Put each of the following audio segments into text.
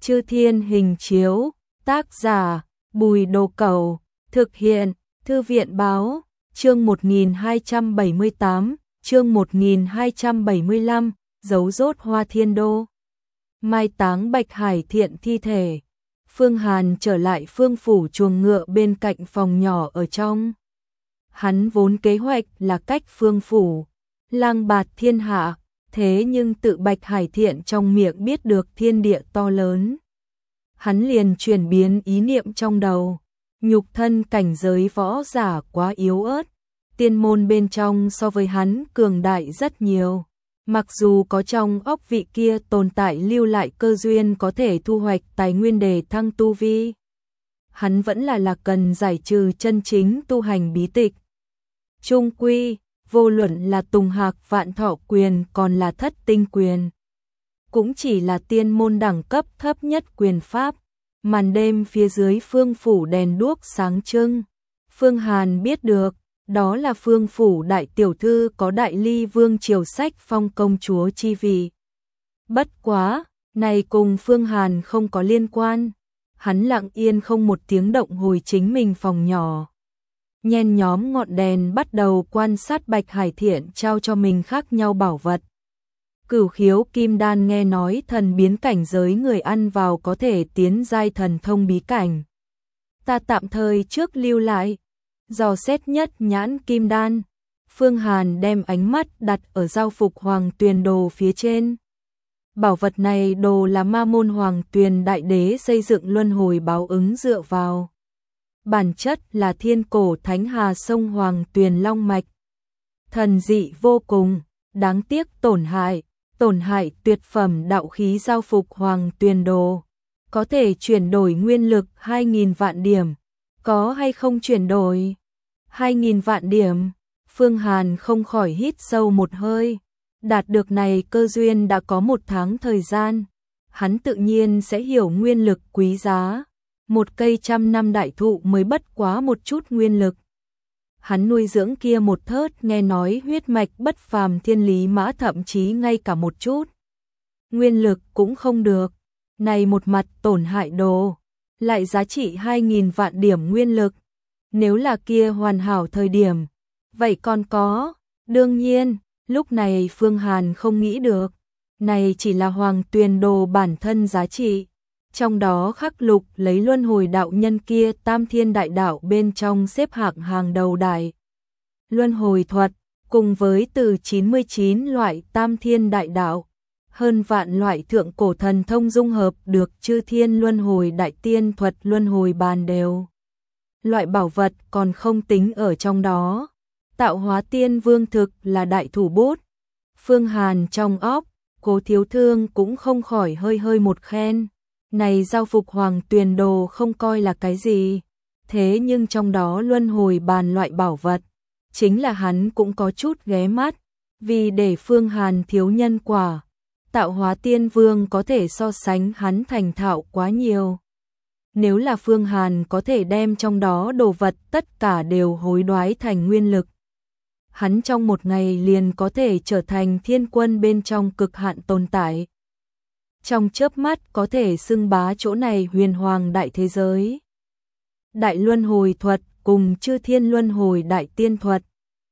Chư Thiên Hình Chiếu, tác giả, Bùi Đồ Cẩu, thực hiện, Thư viện Báo, chương 1278, chương 1275, dấu rốt Hoa Thiên Đô. Mai táng Bạch Hải Thiện thi thể. Phương Hàn trở lại Phương phủ chuồng ngựa bên cạnh phòng nhỏ ở trong. Hắn vốn kế hoạch là cách Phương phủ lang bạt thiên hạ, thế nhưng tự Bạch Hải Thiện trong miệng biết được thiên địa to lớn. Hắn liền chuyển biến ý niệm trong đầu, nhục thân cảnh giới võ giả quá yếu ớt, tiên môn bên trong so với hắn cường đại rất nhiều. Mặc dù có trong óc vị kia tồn tại lưu lại cơ duyên có thể thu hoạch tài nguyên để thăng tu vi, hắn vẫn là cần giải trừ chân chính tu hành bí tịch. Chung quy, vô luận là Tùng Hạc Vạn Thọ quyền còn là Thất Tinh quyền, cũng chỉ là tiên môn đẳng cấp thấp nhất quyền pháp. Màn đêm phía dưới Phương phủ đèn đuốc sáng trưng. Phương Hàn biết được, đó là Phương phủ đại tiểu thư có đại ly vương triều sách phong công chúa chi vị. Bất quá, này cùng Phương Hàn không có liên quan. Hắn lặng yên không một tiếng động hồi chính mình phòng nhỏ. Nhen nhóm ngọn đèn bắt đầu quan sát Bạch Hải Thiện trao cho mình khác nhau bảo vật. Cửu khiếu kim đan nghe nói thần biến cảnh giới người ăn vào có thể tiến giai thần thông bí cảnh. Ta tạm thời trước lưu lại. Dò xét nhất nhãn kim đan. Phương Hàn đem ánh mắt đặt ở giao phục hoàng tuyền đồ phía trên. Bảo vật này đồ là ma môn hoàng tuyền đại đế xây dựng luân hồi báo ứng dựa vào. Bản chất là thiên cổ thánh hà sông hoàng tuyền long mạch. Thần dị vô cùng, đáng tiếc tổn hại tuyệt phẩm đạo khí giao phục hoàng tuyền đồ. Có thể chuyển đổi nguyên lực 2.000 vạn điểm. Có hay không chuyển đổi? 2.000 vạn điểm. Phương Hàn không khỏi hít sâu một hơi. Đạt được này cơ duyên đã có 1 tháng thời gian. Hắn tự nhiên sẽ hiểu nguyên lực quý giá. Một cây 100 năm đại thụ mới bất quá một chút nguyên lực. Hắn nuôi dưỡng kia một thớt nghe nói huyết mạch bất phàm thiên lý mã thậm chí ngay cả một chút nguyên lực cũng không được. Này một mặt tổn hại đồ, lại giá trị 2.000 vạn điểm nguyên lực. Nếu là kia hoàn hảo thời điểm, vậy còn có, đương nhiên, lúc này Phương Hàn không nghĩ được. Này chỉ là hoàng tuyền đồ bản thân giá trị. Trong đó khắc lục lấy luân hồi đạo nhân kia tam thiên đại đạo bên trong xếp hạng hàng đầu đại. Luân hồi thuật, cùng với từ 99 loại tam thiên đại đạo, hơn vạn loại thượng cổ thần thông dung hợp được chư thiên luân hồi đại tiên thuật luân hồi bàn đều. Loại bảo vật còn không tính ở trong đó. Tạo hóa tiên vương thực là đại thủ bút. Phương Hàn trong óc, Cố Thiếu Thương cũng không khỏi hơi một khen. Này giao phục hoàng tuyền đồ không coi là cái gì. Thế nhưng trong đó luân hồi bàn loại bảo vật, chính là hắn cũng có chút ghé mắt. Vì để Phương Hàn thiếu nhân quả, tạo hóa tiên vương có thể so sánh hắn thành thạo quá nhiều. Nếu là Phương Hàn có thể đem trong đó đồ vật tất cả đều hối đoái thành nguyên lực, hắn trong một ngày liền có thể trở thành thiên quân bên trong cực hạn tồn tại. Trong chớp mắt có thể xưng bá chỗ này huyền hoàng đại thế giới. Đại luân hồi thuật cùng chư thiên luân hồi đại tiên thuật.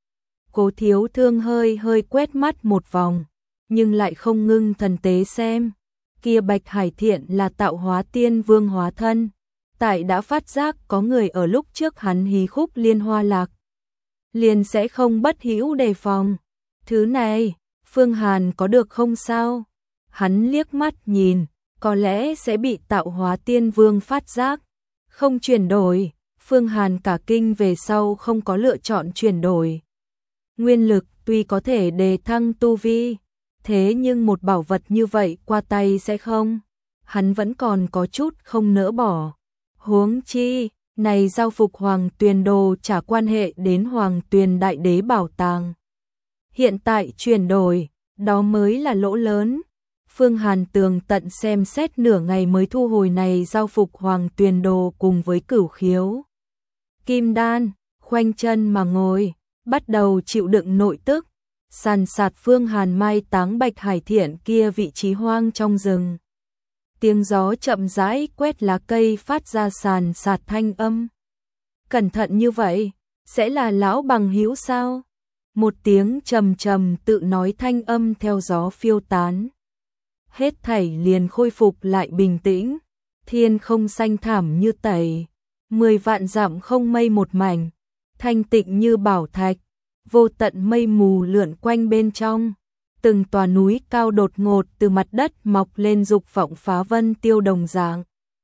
Cố Thiếu Thương hơi quét mắt một vòng, nhưng lại không ngưng thần tế xem. Kia Bạch Hải Thiện là tạo hóa tiên vương hóa thân. Tại đã phát giác có người ở lúc trước hắn hí khúc liên hoa lạc, liền sẽ không bất hữu đề phòng. Thứ này, Phương Hàn có được không sao? Hắn liếc mắt nhìn, có lẽ sẽ bị tạo hóa tiên vương phát giác. Không chuyển đổi, Phương Hàn cả kinh về sau không có lựa chọn chuyển đổi. Nguyên lực tuy có thể đề thăng tu vi, thế nhưng một bảo vật như vậy qua tay sẽ không. Hắn vẫn còn có chút không nỡ bỏ. Huống chi, này giao phục hoàng tuyền đồ chả quan hệ đến hoàng tuyền đại đế bảo tàng. Hiện tại chuyển đổi, đó mới là lỗ lớn. Phương Hàn tường tận xem xét nửa ngày mới thu hồi này giao phục hoàng tuyền đồ cùng với cửu khiếu kim đan, khoanh chân mà ngồi, bắt đầu chịu đựng nội tức. Sàn sạt Phương Hàn mai táng Bạch Hải Thiện kia vị trí hoang trong rừng. tiếng gió chậm rãi quét lá cây phát ra sàn sạt thanh âm. Cẩn thận như vậy, sẽ là lão bằng hữu sao? Một tiếng trầm trầm tự nói thanh âm theo gió phiêu tán. Hết thảy liền khôi phục lại bình tĩnh, thiên không xanh thẳm như tẩy, 10 vạn dặm không mây một mảnh, thanh tịnh như bảo thạch, vô tận mây mù lượn quanh bên trong. Từng tòa núi cao đột ngột từ mặt đất mọc lên dục vọng phá vân tiêu đồng dạng.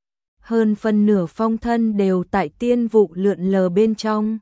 Hơn phân nửa phong thân đều tại tiên vụ lượn lờ bên trong.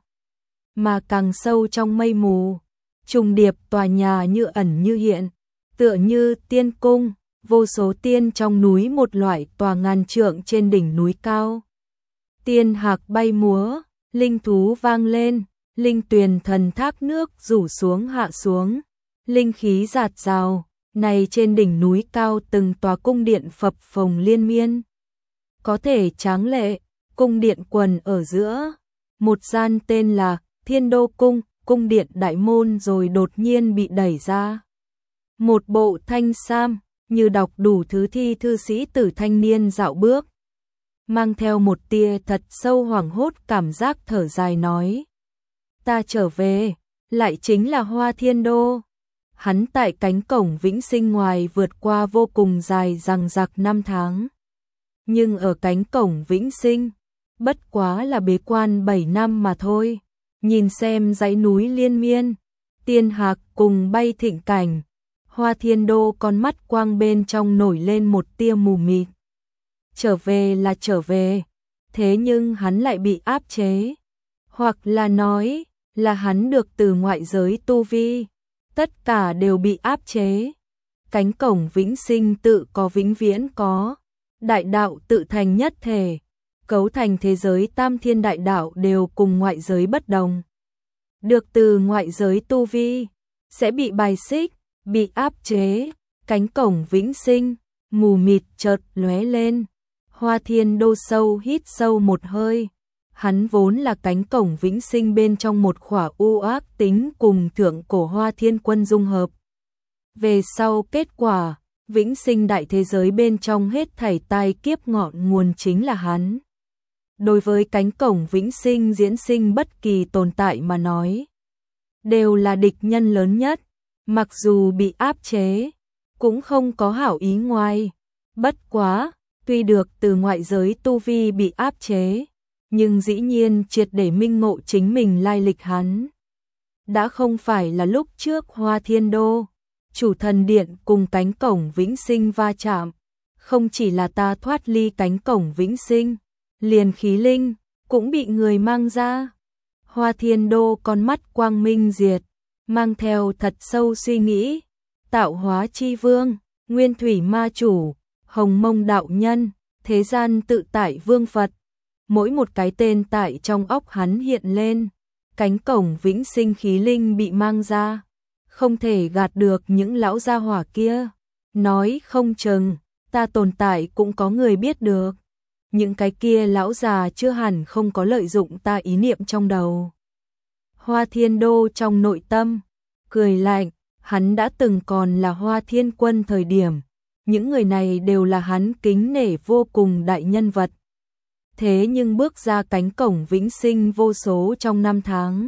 Mà càng sâu trong mây mù, trùng điệp tòa nhà như ẩn như hiện, tựa như tiên cung, vô số tiên trong núi một loại tòa ngàn trượng trên đỉnh núi cao. Tiên hạc bay múa, linh thú vang lên, linh tuyền thần thác nước rủ xuống hạ xuống, linh khí rạt rào, này trên đỉnh núi cao từng tòa cung điện phập phồng liên miên. Có thể tráng lệ, cung điện quần ở giữa, một gian tên là Thiên Đô Cung, cung điện đại môn rồi đột nhiên bị đẩy ra. Một bộ thanh sam, như đọc đủ thứ thi thư sĩ tử thanh niên dạo bước, mang theo một tia thật sâu hoảng hốt cảm giác thở dài nói. Ta trở về, lại chính là Hoa Thiên Đô. Hắn tại cánh cổng vĩnh sinh ngoài vượt qua vô cùng dài dằng dặc 5 tháng. Nhưng ở cánh cổng vĩnh sinh, bất quá là bế quan 7 năm mà thôi. Nhìn xem dãy núi liên miên, tiên hạc cùng bay thịnh cảnh, Hoa Thiên Đô con mắt quang bên trong nổi lên một tia mù mịt. Trở về là trở về, thế nhưng hắn lại bị áp chế. Hoặc là nói là hắn được từ ngoại giới tu vi, tất cả đều bị áp chế. Cánh cổng vĩnh sinh tự có vĩnh viễn có, đại đạo tự thành nhất thể, cấu thành thế giới tam thiên đại đạo đều cùng ngoại giới bất đồng. Được từ ngoại giới tu vi, sẽ bị bài xích, bị áp chế, cánh cổng vĩnh sinh, mù mịt chợt lóe lên. Hoa Thiên Đô sâu hít sâu một hơi, hắn vốn là cánh cổng vĩnh sinh bên trong một khỏa u ác tính cùng thượng cổ Hoa Thiên Quân dung hợp. Về sau kết quả, vĩnh sinh đại thế giới bên trong hết thảy tai kiếp ngọn nguồn chính là hắn. Đối với cánh cổng vĩnh sinh diễn sinh bất kỳ tồn tại mà nói, đều là địch nhân lớn nhất, mặc dù bị áp chế, cũng không có hảo ý ngoài. Bất quá, tuy được từ ngoại giới tu vi bị áp chế, nhưng dĩ nhiên triệt để minh ngộ chính mình lai lịch hắn. Đã không phải là lúc trước Hoa Thiên Đô, chủ thần điện cùng cánh cổng vĩnh sinh va chạm, không chỉ là ta thoát ly cánh cổng vĩnh sinh, liền khí linh cũng bị người mang ra. Hoa Thiên Đô con mắt quang minh diệt, mang theo thật sâu suy nghĩ, tạo hóa chi vương, nguyên thủy ma chủ, hồng mông đạo nhân, thế gian tự tại vương Phật. Mỗi một cái tên tại trong óc hắn hiện lên, cánh cổng vĩnh sinh khí linh bị mang ra, không thể gạt được những lão gia hỏa kia. Nói không chừng, ta tồn tại cũng có người biết được. Những cái kia lão già chưa hẳn không có lợi dụng ta ý niệm trong đầu. Hoa Thiên Đô trong nội tâm, cười lạnh, hắn đã từng còn là Hoa Thiên Quân thời điểm. Những người này đều là hắn kính nể vô cùng đại nhân vật. Thế nhưng bước ra cánh cổng vĩnh sinh vô số trong 5 tháng.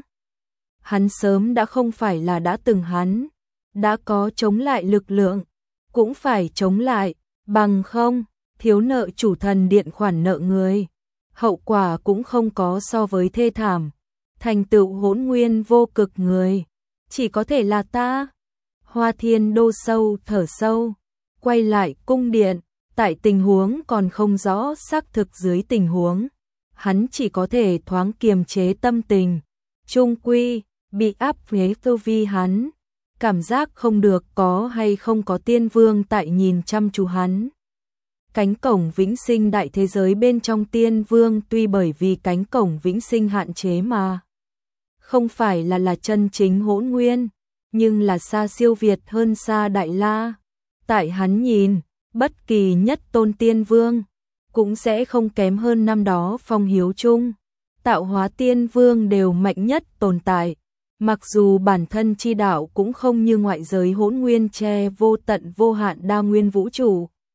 Hắn sớm đã không phải là đã từng hắn, đã có chống lại lực lượng, cũng phải chống lại, bằng không, thiếu nợ chủ thần điện khoản nợ người. Hậu quả cũng không có so với thê thảm, thành tựu hỗn nguyên vô cực người, chỉ có thể là ta. Hoa Thiên Đô sâu thở sâu, quay lại cung điện, tại tình huống còn không rõ xác thực dưới tình huống, hắn chỉ có thể thoáng kiềm chế tâm tình. Chung quy, bị áp chế tu vi hắn, cảm giác không được có hay không có tiên vương tại nhìn chăm chú hắn. Cánh cổng vĩnh sinh đại thế giới bên trong tiên vương tuy bởi vì cánh cổng vĩnh sinh hạn chế mà không phải là chân chính hỗn nguyên, nhưng là xa siêu việt hơn xa đại la. Tại hắn nhìn, bất kỳ nhất tôn tiên vương cũng sẽ không kém hơn năm đó Phong Hiếu Trung, tạo hóa tiên vương đều mạnh nhất tồn tại, mặc dù bản thân chi đạo cũng không như ngoại giới hỗn nguyên che vô tận vô hạn đa nguyên vũ trụ.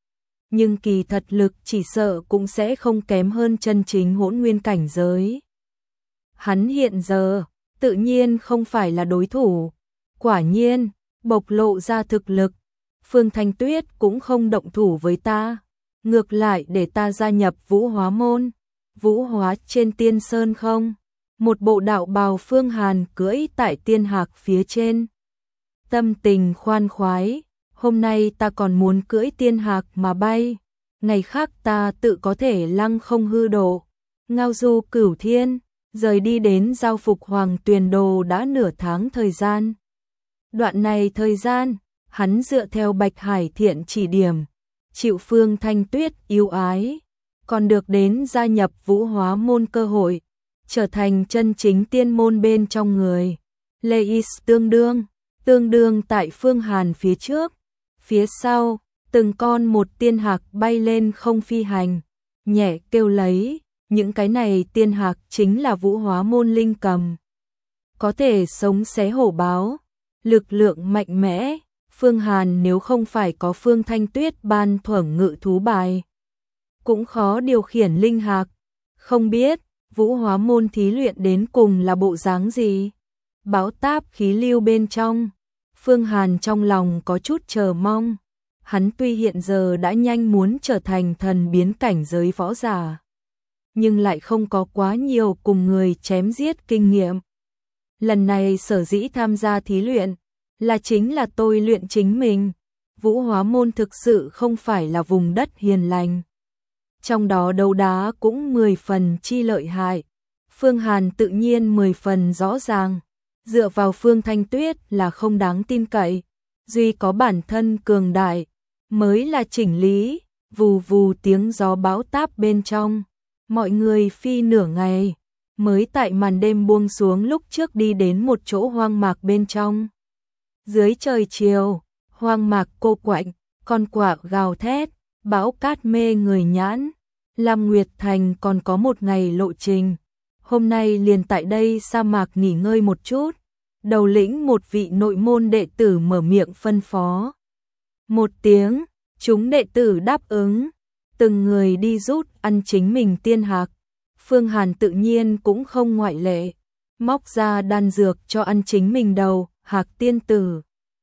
nhưng kỳ thật lực chỉ sợ cũng sẽ không kém hơn chân chính hỗn nguyên cảnh giới. Hắn hiện giờ, tự nhiên không phải là đối thủ. Quả nhiên, bộc lộ ra thực lực, Phương Thanh Tuyết cũng không động thủ với ta, ngược lại để ta gia nhập Vũ Hóa môn. Vũ Hóa trên Tiên Sơn không? Một bộ đạo bào Phương Hàn cưỡi tại tiên hạc phía trên. Tâm tình khoan khoái, hôm nay ta còn muốn cưỡi tiên hạc mà bay, ngày khác ta tự có thể lăng không hư độ, ngao du cửu thiên, rời đi đến giao phục Hoàng Tuyền Đồ đã nửa tháng thời gian. Đoạn này thời gian, hắn dựa theo Bạch Hải Thiện chỉ điểm, chịu Phương Thanh Tuyết yêu ái, còn được đến gia nhập Vũ Hóa môn cơ hội, trở thành chân chính tiên môn bên trong người. Leis tương đương tại Phương Hàn phía trước, phía sau, từng con một tiên hạc bay lên không phi hành, nhẹ kêu lấy, những cái này tiên hạc chính là Vũ Hóa môn linh cầm. Có thể sống xé hổ báo, lực lượng mạnh mẽ, Phương Hàn nếu không phải có Phương Thanh Tuyết ban thưởng ngự thú bài, cũng khó điều khiển linh hạc. Không biết, Vũ Hóa môn thí luyện đến cùng là bộ dáng gì? Báo táp khí lưu bên trong, Phương Hàn trong lòng có chút chờ mong. Hắn tuy hiện giờ đã nhanh muốn trở thành thần biến cảnh giới võ giả, nhưng lại không có quá nhiều cùng người chém giết kinh nghiệm. Lần này sở dĩ tham gia thí luyện, là chính là tôi luyện chính mình. Vũ Hóa môn thực sự không phải là vùng đất hiền lành. Trong đó đấu đá cũng 10 phần chi lợi hại. Phương Hàn tự nhiên 10 phần rõ ràng. Dựa vào Phương Thanh Tuyết là không đáng tin cậy. Duy có bản thân cường đại, mới là chỉnh lý. Vù vù tiếng gió bão táp bên trong. Mọi người phi nửa ngày, mới tại màn đêm buông xuống lúc trước đi đến một chỗ hoang mạc bên trong. Dưới trời chiều, hoang mạc cô quạnh, con quạ gào thét, bão cát mê người nhãn. Lam Nguyệt Thành còn có một ngày lộ trình. Hôm nay liền tại đây sa mạc nghỉ ngơi một chút. Đầu lĩnh một vị nội môn đệ tử mở miệng phân phó. Một tiếng, chúng đệ tử đáp ứng. Từng người đi rút ăn chính mình tiên hạc. Phương Hàn tự nhiên cũng không ngoại lệ. Móc ra đan dược cho ăn chính mình đầu, hạc tiên tử.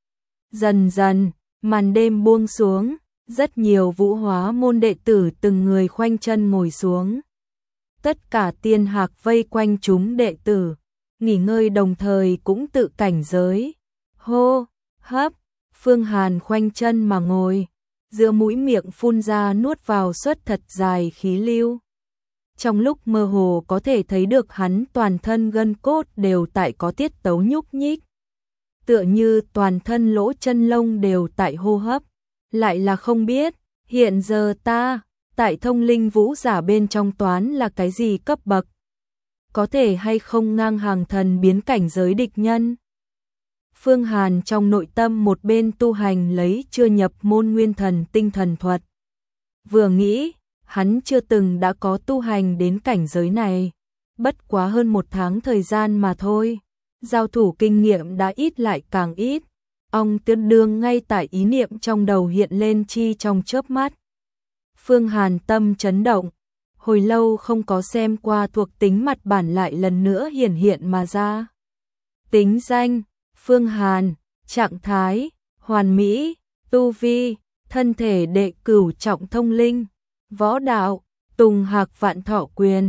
Dần dần, màn đêm buông xuống. Rất nhiều Vũ Hóa môn đệ tử từng người khoanh chân ngồi xuống. Tất cả tiên hạc vây quanh chúng đệ tử, nghỉ ngơi đồng thời cũng tự cảnh giới. Hô, hấp, Phương Hàn khoanh chân mà ngồi, giữa mũi miệng phun ra nuốt vào suốt thật dài khí lưu. Trong lúc mơ hồ có thể thấy được hắn toàn thân gân cốt đều tại có tiết tấu nhúc nhích. Tựa như toàn thân lỗ chân lông đều tại hô hấp. Lại là không biết, hiện giờ ta, tại thông linh vũ giả bên trong toán là cái gì cấp bậc? Có thể hay không ngang hàng thần biến cảnh giới địch nhân? Phương Hàn trong nội tâm một bên tu hành lấy chưa nhập môn nguyên thần tinh thần thuật. Vừa nghĩ, hắn chưa từng đã có tu hành đến cảnh giới này. Bất quá hơn 1 tháng thời gian mà thôi. Giao thủ kinh nghiệm đã ít lại càng ít. Ông tương đương ngay tại ý niệm trong đầu hiện lên chi trong chớp mắt. Phương Hàn tâm chấn động, hồi lâu không có xem qua thuộc tính mặt bản lại lần nữa hiển hiện mà ra. Tính danh, Phương Hàn, trạng thái, hoàn mỹ, tu vi, thân thể đệ cửu trọng thông linh, võ đạo, tùng hạc vạn thọ quyền,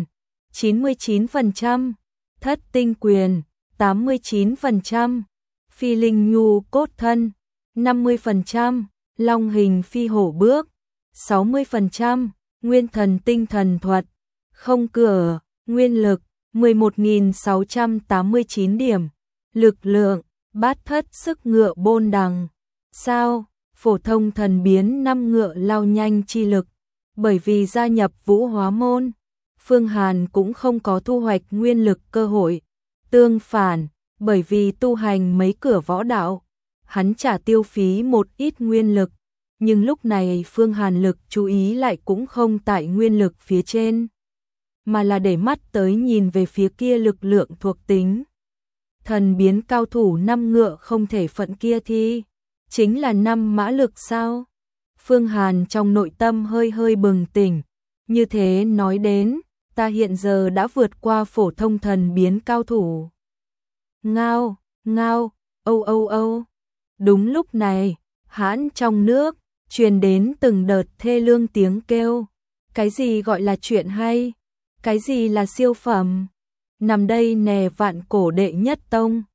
99%, thất tinh quyền, 89%. Phi linh nhu cốt thân, 50%, long hình phi hổ bước, 60%, nguyên thần tinh thần thuật, không cửa, nguyên lực, 11.689 điểm, lực lượng, bát thất sức ngựa bôn đằng, sao, phổ thông thần biến 5 ngựa lao nhanh chi lực, bởi vì gia nhập Vũ Hóa môn, Phương Hàn cũng không có thu hoạch nguyên lực cơ hội, tương phản. Bởi vì tu hành mấy cửa võ đạo, hắn trả tiêu phí một ít nguyên lực, nhưng lúc này Phương Hàn lực chú ý lại cũng không tại nguyên lực phía trên, mà là để mắt tới nhìn về phía kia lực lượng thuộc tính. Thần biến cao thủ 5 ngựa không thể phận kia thì chính là 5 mã lực sao? Phương Hàn trong nội tâm hơi hơi bừng tỉnh, như thế nói đến, ta hiện giờ đã vượt qua phổ thông thần biến cao thủ. Ngao, ngao, âu âu âu. Đúng lúc này, hãn trong nước, truyền đến từng đợt thê lương tiếng kêu. Cái gì gọi là chuyện hay? Cái gì là siêu phẩm? Nằm đây nè vạn cổ đệ nhất tông,